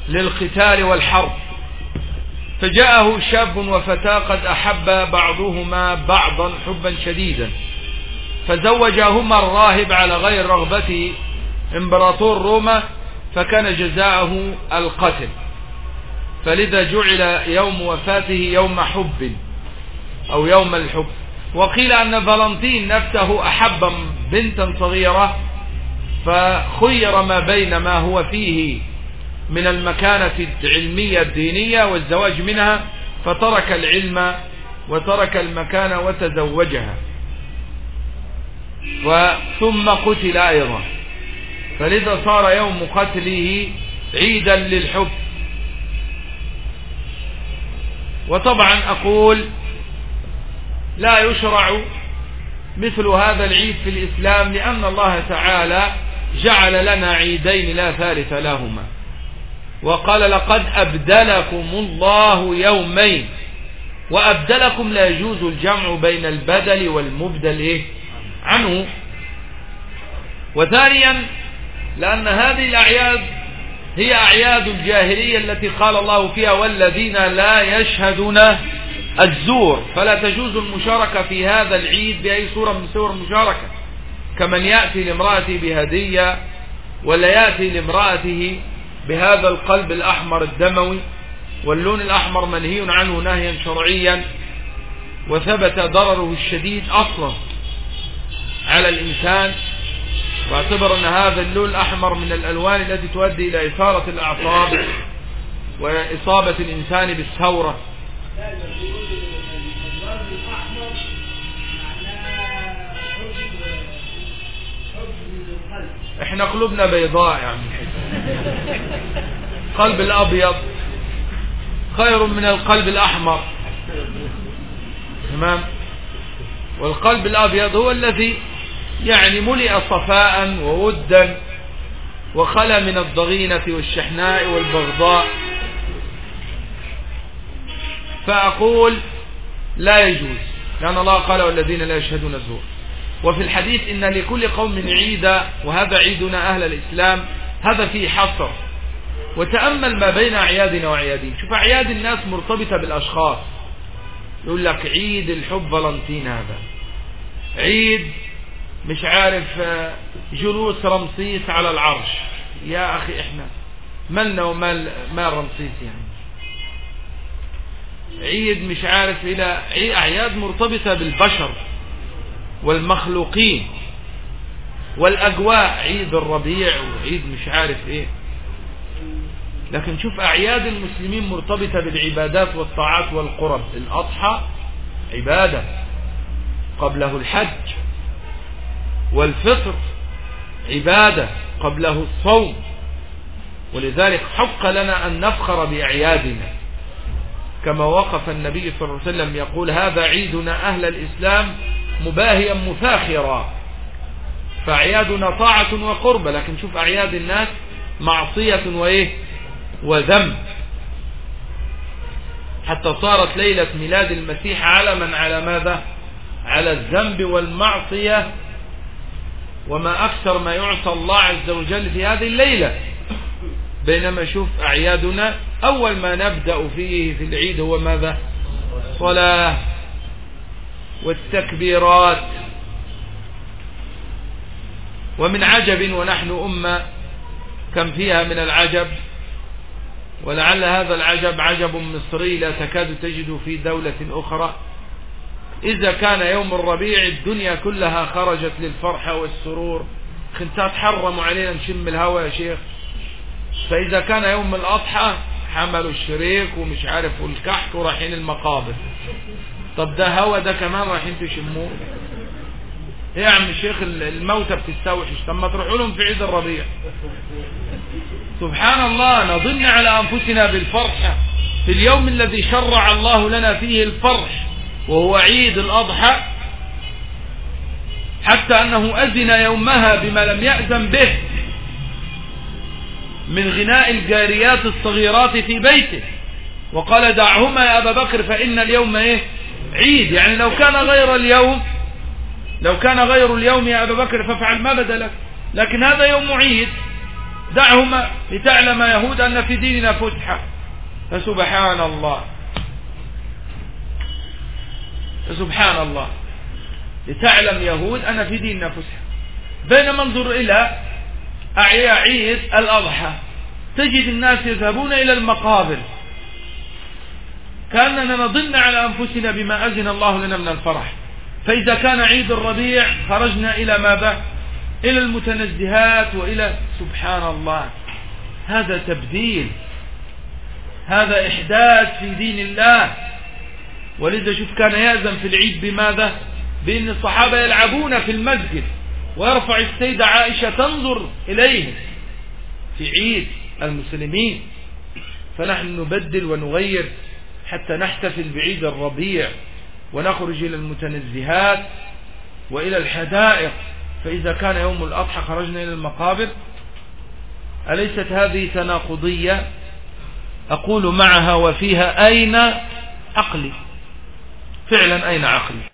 للقتال والحرب، فجاءه شاب وفتاة قد أحب بعضهما بعضا حبا شديدا، فزوجهما الراهب على غير رغبة امبراطور روما، فكان جزاءه القتل، فلذا جعل يوم وفاته يوم حب أو يوم الحب. وقيل أن فالنتين نفسه أحب بنتا صغيرة، فخير ما بين ما هو فيه من المكانة العلمية الدينية والزواج منها، فترك العلم وترك المكانة وتزوجها، ثم قتل أيضا، فلذا صار يوم قتله عيدا للحب. وطبعا أقول لا يشرع مثل هذا العيد في الإسلام، لأن الله تعالى جعل لنا عيدين لا ثالث لهما، وقال لقد أبدلكم الله يومين، وأبدلكم لا يجوز الجمع بين البدل والمبدل عنه. وثانيا لأن هذه الأعياد هي أعياد الجاهلية التي قال الله فيها والذين لا يشهدون الزور، فلا تجوز المشاركة في هذا العيد بأي صورة من صور المشاركة، كمن يأتي لامرأته بهدية ولا يأتي لامرأته بهذا القلب الأحمر الدموي، واللون الأحمر منهي عنه نهيا شرعيا، وثبت ضرره الشديد أصلا على الإنسان، واعتبر أن هذا اللون الأحمر من الألوان التي تؤدي إلى إثارة الأعصاب وإصابة الإنسان بالثورة. احنا قلوبنا بيضاء يعني، قلب الأبيض خير من القلب الأحمر، تمام؟ والقلب الأبيض هو الذي يعني ملئ صفاء وودا وخلى من الضغينة والشحناء والبغضاء. فأقول لا يجوز، لأن الله قال والذين لا يشهدون الزور. وفي الحديث إن لكل قوم عيدا، وهذا عيدنا أهل الإسلام، هذا فيه حصر. وتأمل ما بين أعيادنا وأعيادين، شوف أعياد الناس مرتبطة بالأشخاص، يقول لك عيد الحب فالنتين، هذا عيد مش عارف جلوس رمسيس على العرش. يا أخي إحنا مالنا ومال رمسيس يعني؟ عيد مش عارف إلى أعياد مرتبطة بالبشر والمخلوقين والأجواء، عيد الربيع وعيد مش عارف إيه. لكن شوف أعياد المسلمين مرتبطة بالعبادات والطاعات والقرب. الأضحى عبادة قبله الحج، والفطر عبادة قبله الصوم، ولذلك حق لنا أن نفخر بأعيادنا، كما وقف النبي صلى الله عليه وسلم يقول هذا عيدنا أهل الإسلام مباهيا مفاخرا. فأعيادنا طاعة وقربة، لكن شوف أعياد الناس معصية وذنب، حتى صارت ليلة ميلاد المسيح علما على ماذا؟ على الذنب والمعصية، وما أكثر ما يعصى الله عز وجل في هذه الليلة. بينما شوف أعيادنا أول ما نبدأ فيه في العيد هو ماذا؟ صلاة والتكبيرات. ومن عجب، ونحن أمة كم فيها من العجب، ولعل هذا العجب عجب مصري لا تكاد تجد في دولة أخرى. إذا كان يوم الربيع الدنيا كلها خرجت للفرحة والسرور، خنتات حرموا علينا نشم الهوى يا شيخ. فإذا كان يوم الأضحى حملوا الشريك ومش عارف والكحك ورايحين المقابر. طب ده هوا ده كمان رايحين تشموه؟ ايه يا عم الشيخ الموتى بتستوحش، طب ما تروحوا لهم في عيد الربيع. سبحان الله، نظن على أنفسنا بالفرحة في اليوم الذي شرع الله لنا فيه الفرح، وهو عيد الأضحى، حتى أنه أذن يومها بما لم يأذن به من غناء الجاريات الصغيرات في بيته، وقال دعهما يا أبا بكر فإن اليوم عيد. يعني لو كان غير اليوم يا أبا بكر فافعل ما بدا لك، لكن هذا يوم عيد، دعهما لتعلم يهود أن في ديننا فتحة. فسبحان الله لتعلم يهود أن في ديننا فتحة. بينما انظر إلى عيد الأضحى تجد الناس يذهبون إلى المقابر كأننا نظن على أنفسنا بما أذن الله لنا من الفرح. فإذا كان عيد الربيع خرجنا إلى ماذا؟ إلى المتنزهات وإلى سبحان الله. هذا تبديل، هذا إحداث في دين الله. ولذا شوف كان يأذن في العيد بماذا؟ بأن الصحابة يلعبون في المسجد ويرفع السيدة عائشة تنظر إليه في عيد المسلمين. فنحن نبدل ونغير حتى نحتفل بعيد الربيع ونخرج إلى المتنزهات وإلى الحدائق. فإذا كان يوم الأضحى خرجنا إلى المقابر. أليست هذه تناقضية؟ أقول معها وفيها أين عقلي؟ فعلا أين عقلي؟